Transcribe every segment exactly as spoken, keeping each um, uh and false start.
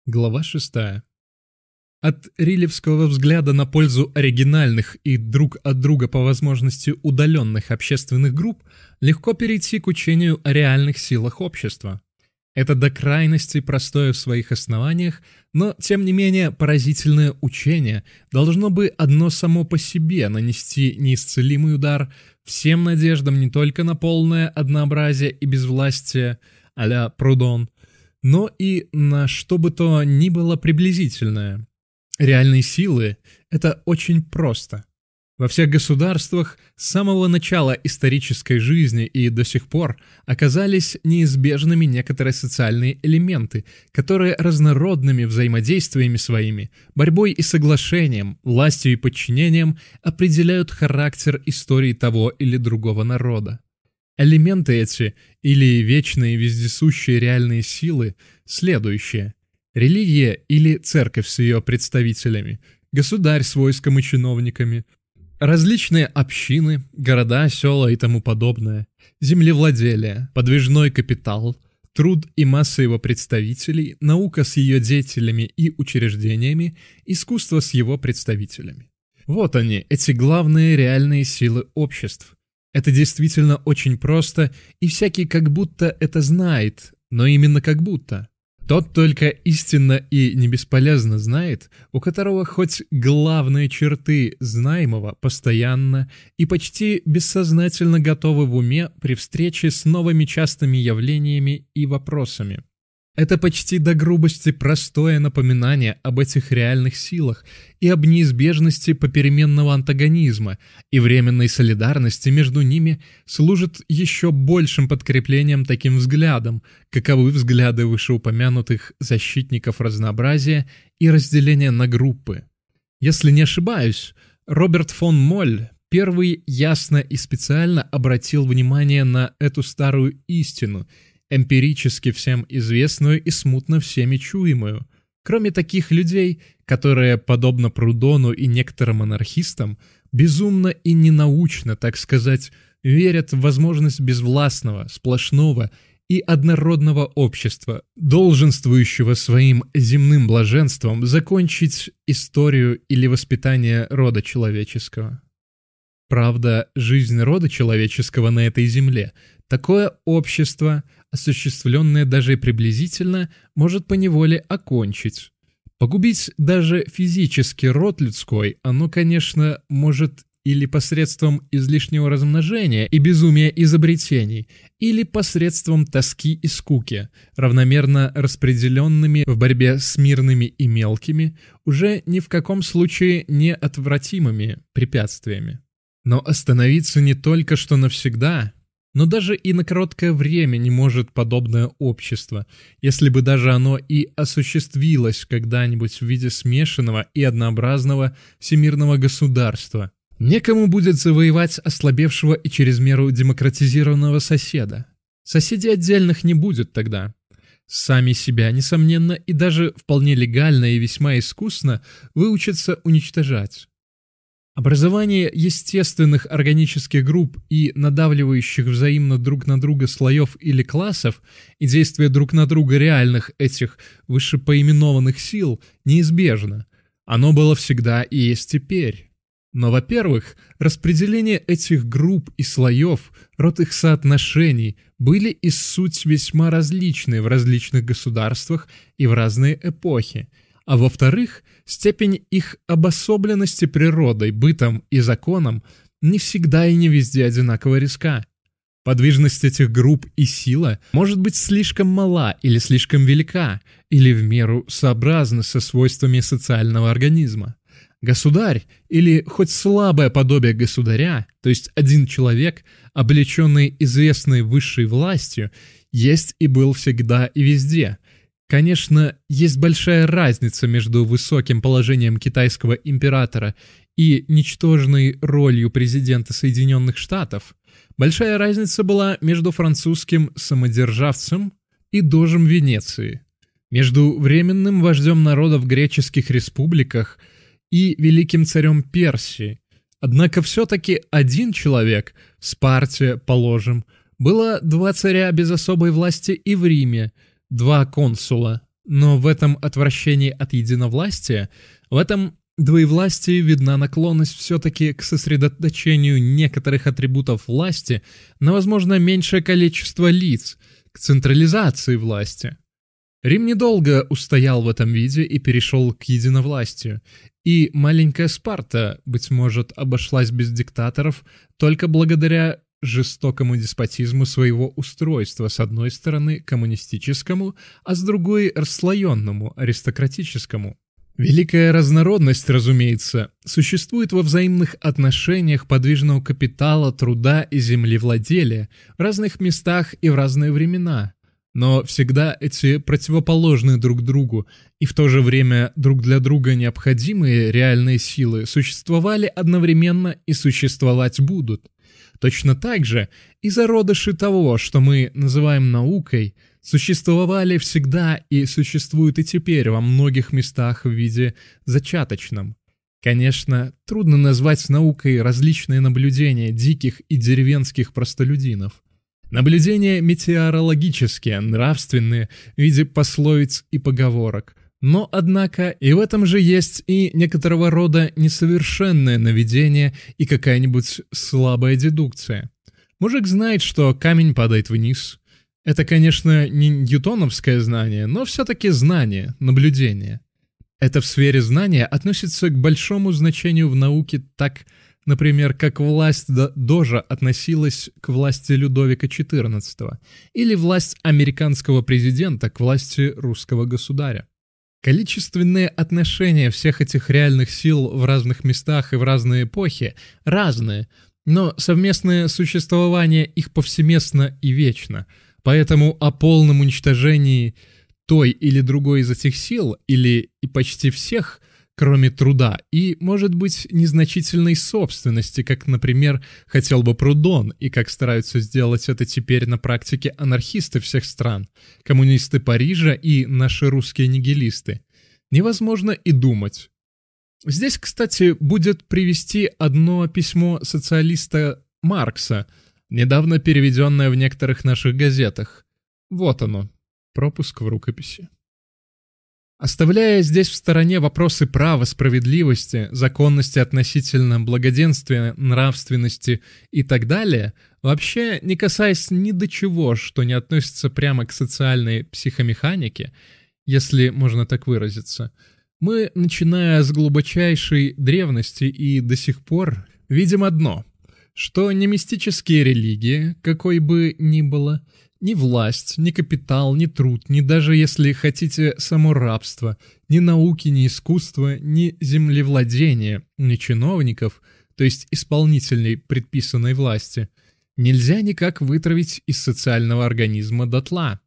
Глава шестая. От рилевского взгляда на пользу оригинальных и друг от друга по возможности удаленных общественных групп легко перейти к учению о реальных силах общества. Это до крайности простое в своих основаниях, но тем не менее поразительное учение должно бы одно само по себе нанести неисцелимый удар всем надеждам не только на полное однообразие и безвластие а-ля Прудон, но и на что бы то ни было приблизительное. Реальные силы — это очень просто. Во всех государствах с самого начала исторической жизни и до сих пор оказались неизбежными некоторые социальные элементы, которые разнородными взаимодействиями своими, борьбой и соглашением, властью и подчинением определяют характер истории того или другого народа. Элементы эти, или вечные вездесущие реальные силы, следующие. Религия или церковь с ее представителями, государь с войском и чиновниками, различные общины, города, села и тому подобное, землевладелие, подвижной капитал, труд и масса его представителей, наука с ее деятелями и учреждениями, искусство с его представителями. Вот они, эти главные реальные силы обществ. Это действительно очень просто, и всякий как будто это знает, но именно как будто. Тот только истинно и не бесполезно знает, у которого хоть главные черты знаемого постоянно и почти бессознательно готовы в уме при встрече с новыми частыми явлениями и вопросами. Это почти до грубости простое напоминание об этих реальных силах и об неизбежности попеременного антагонизма и временной солидарности между ними служит еще большим подкреплением таким взглядам, каковы взгляды вышеупомянутых защитников разнообразия и разделения на группы. Если не ошибаюсь, Роберт фон Моль первый ясно и специально обратил внимание на эту старую истину, эмпирически всем известную и смутно всеми чуемую. Кроме таких людей, которые, подобно Прудону и некоторым анархистам, безумно и ненаучно, так сказать, верят в возможность безвластного, сплошного и однородного общества, долженствующего своим земным блаженством закончить историю или воспитание рода человеческого. Правда, жизнь рода человеческого на этой земле, такое общество, осуществленное даже и приблизительно, может поневоле окончить. Погубить даже физически род людской оно, конечно, может или посредством излишнего размножения и безумия изобретений, или посредством тоски и скуки, равномерно распределенными в борьбе с мирными и мелкими, уже ни в каком случае неотвратимыми препятствиями. Но остановиться не только что навсегда, но даже и на короткое время не может подобное общество, если бы даже оно и осуществилось когда-нибудь в виде смешанного и однообразного всемирного государства. Некому будет завоевать ослабевшего и через меру демократизированного соседа. Соседей отдельных не будет тогда. Сами себя, несомненно, и даже вполне легально и весьма искусно выучатся уничтожать. Образование естественных органических групп и надавливающих взаимно друг на друга слоев или классов и действие друг на друга реальных этих вышепоименованных сил неизбежно. Оно было всегда и есть теперь. Но, во-первых, распределение этих групп и слоев, род их соотношений были и суть весьма различны в различных государствах и в разные эпохи. А во-вторых, степень их обособленности природой, бытом и законом не всегда и не везде одинаково резка. Подвижность этих групп и сила может быть слишком мала или слишком велика, или в меру сообразна со свойствами социального организма. Государь, или хоть слабое подобие государя, то есть один человек, облеченный известной высшей властью, есть и был всегда и везде. Конечно, есть большая разница между высоким положением китайского императора и ничтожной ролью президента Соединенных Штатов. Большая разница была между французским самодержавцем и дожем Венеции, между временным вождем народа в греческих республиках и великим царем Персии. Однако все-таки один человек, Спарте, положим, было два царя без особой власти и в Риме, два консула, Но в этом отвращении от единовластия, в этом двоевластии видна наклонность все-таки к сосредоточению некоторых атрибутов власти на, возможно, меньшее количество лиц, к централизации власти. Рим недолго устоял в этом виде и перешел к единовластию, и маленькая Спарта, быть может, обошлась без диктаторов только благодаря жестокому деспотизму своего устройства, с одной стороны коммунистическому, а с другой расслоенному, аристократическому. Великая разнородность, разумеется, существует во взаимных отношениях подвижного капитала, труда и землевладелия в разных местах и в разные времена. Но всегда эти противоположные друг другу и в то же время друг для друга необходимые реальные силы существовали одновременно и существовать будут. Точно так же и зародыши того, что мы называем наукой, существовали всегда и существуют и теперь во многих местах в виде зачаточном. Конечно, трудно назвать наукой различные наблюдения диких и деревенских простолюдинов. Наблюдения метеорологические, нравственные, в виде пословиц и поговорок. Но, однако, и в этом же есть и некоторого рода несовершенное наведение и какая-нибудь слабая дедукция. Мужик знает, что камень падает вниз. Это, конечно, не ньютоновское знание, но все-таки знание, наблюдение. Это в сфере знания относится к большому значению в науке так, например, как власть Дожа относилась к власти Людовика четырнадцатого или власть американского президента к власти русского государя. Количественные отношения всех этих реальных сил в разных местах и в разные эпохи разные, но совместное существование их повсеместно и вечно, поэтому о полном уничтожении той или другой из этих сил, или и почти всех, кроме труда, и, может быть, незначительной собственности, как, например, хотел бы Прудон, и как стараются сделать это теперь на практике анархисты всех стран, коммунисты Парижа и наши русские нигилисты, невозможно и думать. Здесь, кстати, будет привести одно письмо социалиста Маркса, недавно переведенное в некоторых наших газетах. Вот оно, пропуск в рукописи. Оставляя здесь в стороне вопросы права, справедливости, законности относительно благоденствия, нравственности и так далее, вообще не касаясь ни до чего, что не относится прямо к социальной психомеханике, если можно так выразиться, мы, начиная с глубочайшей древности и до сих пор, видим одно, что ни мистические религии, какой бы ни было, ни власть, ни капитал, ни труд, ни даже, если хотите, само рабство, ни науки, ни искусства, ни землевладения, ни чиновников, то есть исполнительной предписанной власти, нельзя никак вытравить из социального организма дотла.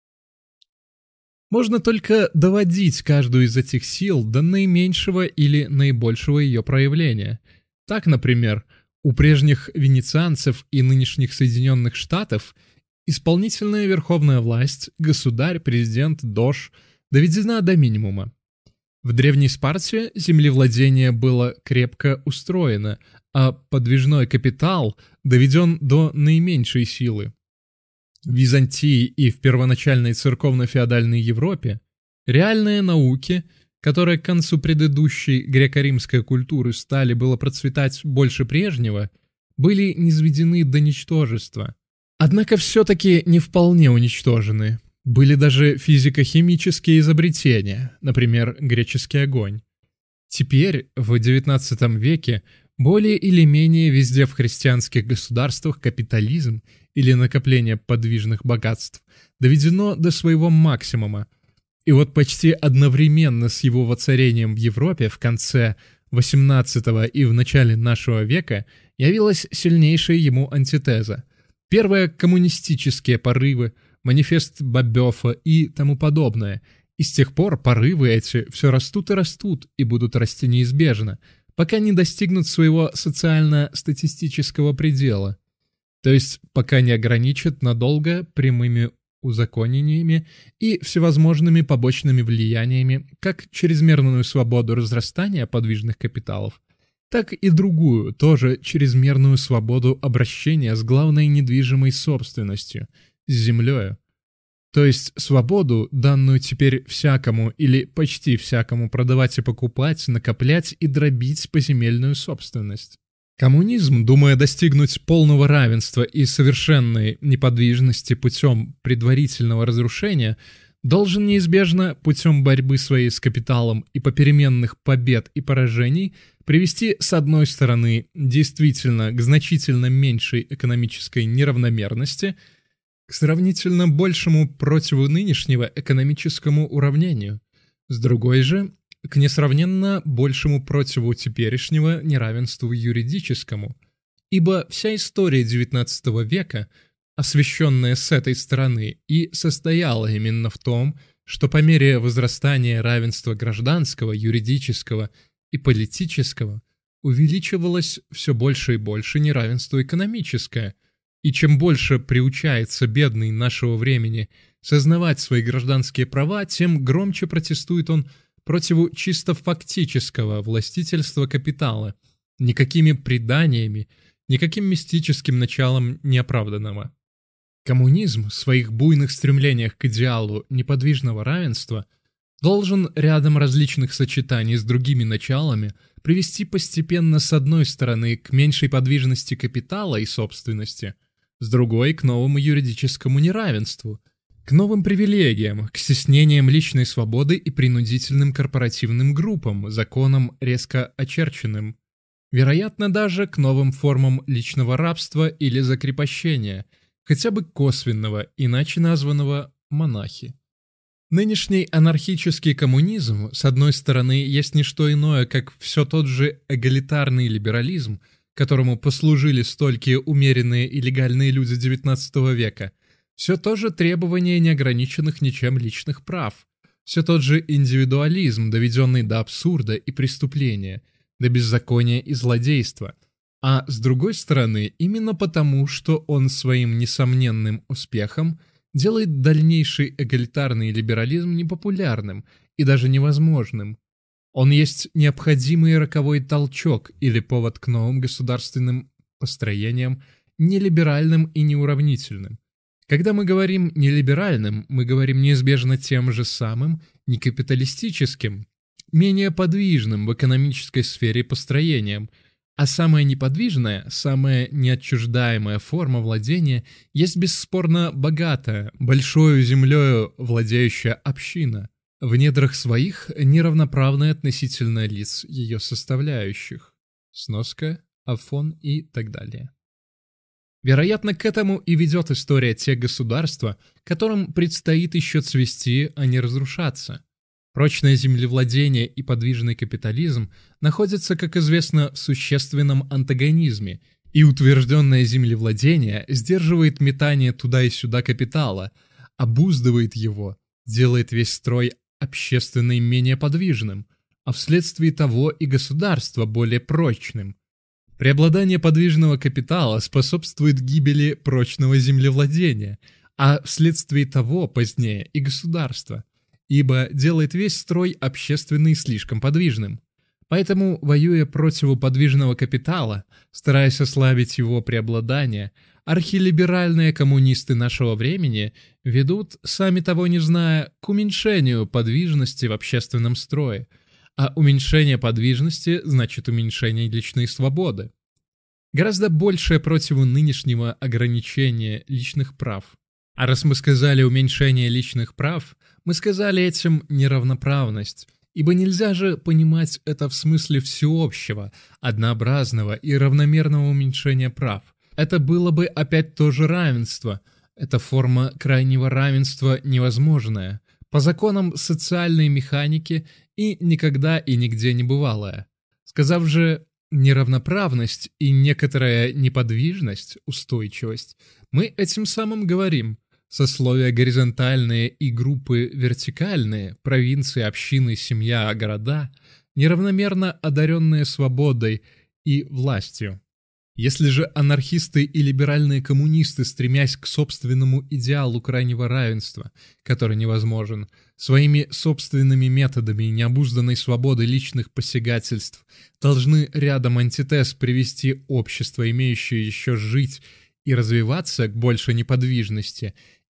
Можно только доводить каждую из этих сил до наименьшего или наибольшего ее проявления. Так, например, у прежних венецианцев и нынешних Соединенных Штатов исполнительная верховная власть, государь, президент, дож, доведена до минимума. В древней Спарте землевладение было крепко устроено, а подвижной капитал доведен до наименьшей силы. В Византии и в первоначальной церковно-феодальной Европе реальные науки, которые к концу предыдущей греко-римской культуры стали было процветать больше прежнего, были низведены до ничтожества. Однако все-таки не вполне уничтожены. Были даже физико-химические изобретения, например, греческий огонь. Теперь, в девятнадцатом веке, более или менее везде в христианских государствах капитализм или накопление подвижных богатств доведено до своего максимума. И вот почти одновременно с его воцарением в Европе в конце восемнадцатого и в начале нашего века явилась сильнейшая ему антитеза. Первые коммунистические порывы, манифест Бабёфа и тому подобное. И с тех пор порывы эти все растут и растут, и будут расти неизбежно, пока не достигнут своего социально-статистического предела. То есть пока не ограничат надолго прямыми узаконениями и всевозможными побочными влияниями как чрезмерную свободу разрастания подвижных капиталов, так и другую, тоже чрезмерную свободу обращения с главной недвижимой собственностью, с землею. То есть свободу, данную теперь всякому или почти всякому продавать и покупать, накоплять и дробить поземельную собственность. Коммунизм, думая достигнуть полного равенства и совершенной неподвижности путем предварительного разрушения, должен неизбежно путем борьбы своей с капиталом и попеременных побед и поражений привести, с одной стороны, действительно к значительно меньшей экономической неравномерности, к сравнительно большему противу нынешнего экономическому уравнению, с другой же, к несравненно большему противу теперешнего неравенству юридическому, ибо вся история девятнадцатого века, освещенная с этой стороны, и состояла именно в том, что по мере возрастания равенства гражданского, юридического и политического увеличивалось все больше и больше неравенство экономическое, и чем больше приучается бедный нашего времени сознавать свои гражданские права, тем громче протестует он против чисто фактического властительства капитала, никакими преданиями, никаким мистическим началом неоправданного. Коммунизм в своих буйных стремлениях к идеалу неподвижного равенства должен рядом различных сочетаний с другими началами привести постепенно с одной стороны к меньшей подвижности капитала и собственности, с другой к новому юридическому неравенству, к новым привилегиям, к стеснениям личной свободы и принудительным корпоративным группам, законам резко очерченным, вероятно даже к новым формам личного рабства или закрепощения, хотя бы косвенного, иначе названного монахи. Нынешний анархический коммунизм, с одной стороны, есть не что иное, как все тот же эгалитарный либерализм, которому послужили столькие умеренные и легальные люди девятнадцатого века, все то же требование неограниченных ничем личных прав, все тот же индивидуализм, доведенный до абсурда и преступления, до беззакония и злодейства, а с другой стороны, именно потому, что он своим несомненным успехом делает дальнейший эгалитарный либерализм непопулярным и даже невозможным. Он есть необходимый роковой толчок или повод к новым государственным построениям, нелиберальным и неуравнительным. Когда мы говорим «нелиберальным», мы говорим неизбежно тем же самым некапиталистическим, менее подвижным в экономической сфере построением, а самая неподвижная, самая неотчуждаемая форма владения есть бесспорно богатая, большою землею владеющая община, в недрах своих неравноправная относительно лиц ее составляющих. Сноска, Афон и так далее. Вероятно, к этому и ведет история тех государства, которым предстоит еще цвести, а не разрушаться. Прочное землевладение и подвижный капитализм находятся, как известно, в существенном антагонизме, и утвержденное землевладение сдерживает метание туда и сюда капитала, обуздывает его, делает весь строй общественный менее подвижным, а вследствие того и государство более прочным. Преобладание подвижного капитала способствует гибели прочного землевладения, а вследствие того позднее и государства, ибо делает весь строй общественный слишком подвижным. Поэтому, воюя против подвижного капитала, стараясь ослабить его преобладание, архилиберальные коммунисты нашего времени ведут, сами того не зная, к уменьшению подвижности в общественном строе, а уменьшение подвижности значит уменьшение личной свободы. Гораздо большее против нынешнего ограничения личных прав. А раз мы сказали уменьшение личных прав, мы сказали этим неравноправность, ибо нельзя же понимать это в смысле всеобщего, однообразного и равномерного уменьшения прав. Это было бы опять то же равенство. Эта форма крайнего равенства невозможная, по законам социальной механики и никогда и нигде не бывалая. Сказав же неравноправность и некоторая неподвижность, устойчивость, мы этим самым говорим: сословия горизонтальные и группы вертикальные, провинции, общины, семья, города, неравномерно одаренные свободой и властью. Если же анархисты и либеральные коммунисты, стремясь к собственному идеалу крайнего равенства, который невозможен, своими собственными методами необузданной свободы личных посягательств, должны рядом антитез привести общество, имеющее еще жить и развиваться к большей неподвижности,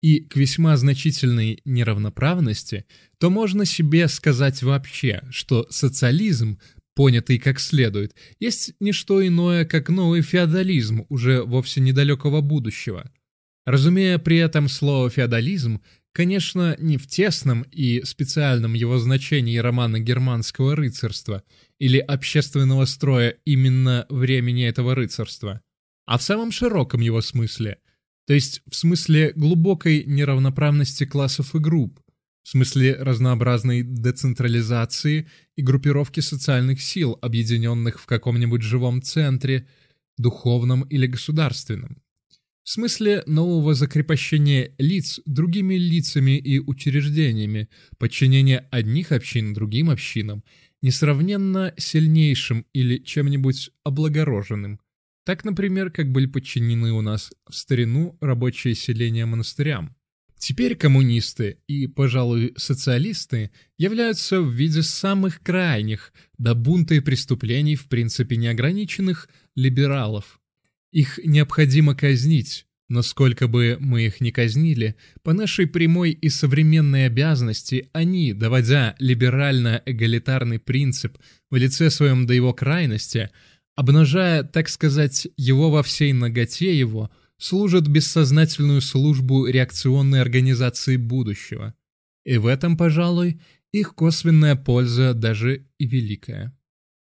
и к весьма значительной неравноправности, то можно себе сказать вообще, что социализм, понятый как следует, есть не что иное, как новый феодализм уже вовсе недалекого будущего. Разумея при этом слово «феодализм», конечно, не в тесном и специальном его значении романа германского рыцарства или общественного строя именно времени этого рыцарства, а в самом широком его смысле, то есть в смысле глубокой неравноправности классов и групп, в смысле разнообразной децентрализации и группировки социальных сил, объединенных в каком-нибудь живом центре, духовном или государственном. В смысле нового закрепощения лиц другими лицами и учреждениями, подчинения одних общин другим общинам, несравненно сильнейшим или чем-нибудь облагороженным. Так, например, как были подчинены у нас в старину рабочие селения монастырям. Теперь коммунисты и, пожалуй, социалисты являются в виде самых крайних, до бунта и преступлений в принципе неограниченных, либералов. Их необходимо казнить, но сколько бы мы их ни казнили, по нашей прямой и современной обязанности они, доводя либерально-эгалитарный принцип в лице своем до его крайности, обнажая, так сказать, его во всей наготе его, служат бессознательную службу реакционной организации будущего. И в этом, пожалуй, их косвенная польза даже и великая.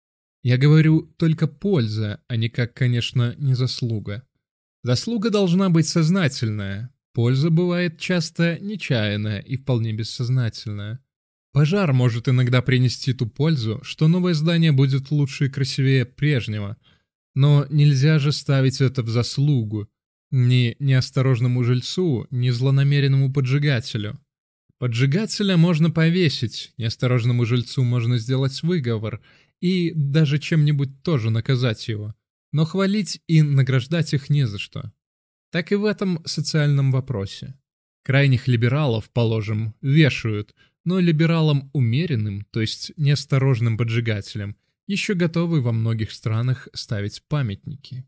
Я говорю только польза, а никак, конечно, не заслуга. Заслуга должна быть сознательная, польза бывает часто нечаянная и вполне бессознательная. Пожар может иногда принести ту пользу, что новое здание будет лучше и красивее прежнего, но нельзя же ставить это в заслугу ни неосторожному жильцу, ни злонамеренному поджигателю. Поджигателя можно повесить, неосторожному жильцу можно сделать выговор и даже чем-нибудь тоже наказать его, но хвалить и награждать их не за что. Так и в этом социальном вопросе. Крайних либералов, положим, вешают, но либералам умеренным, то есть неосторожным поджигателям, еще готовы во многих странах ставить памятники.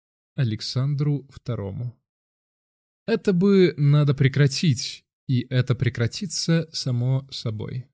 Александру второму. Это бы надо прекратить, и это прекратится само собой.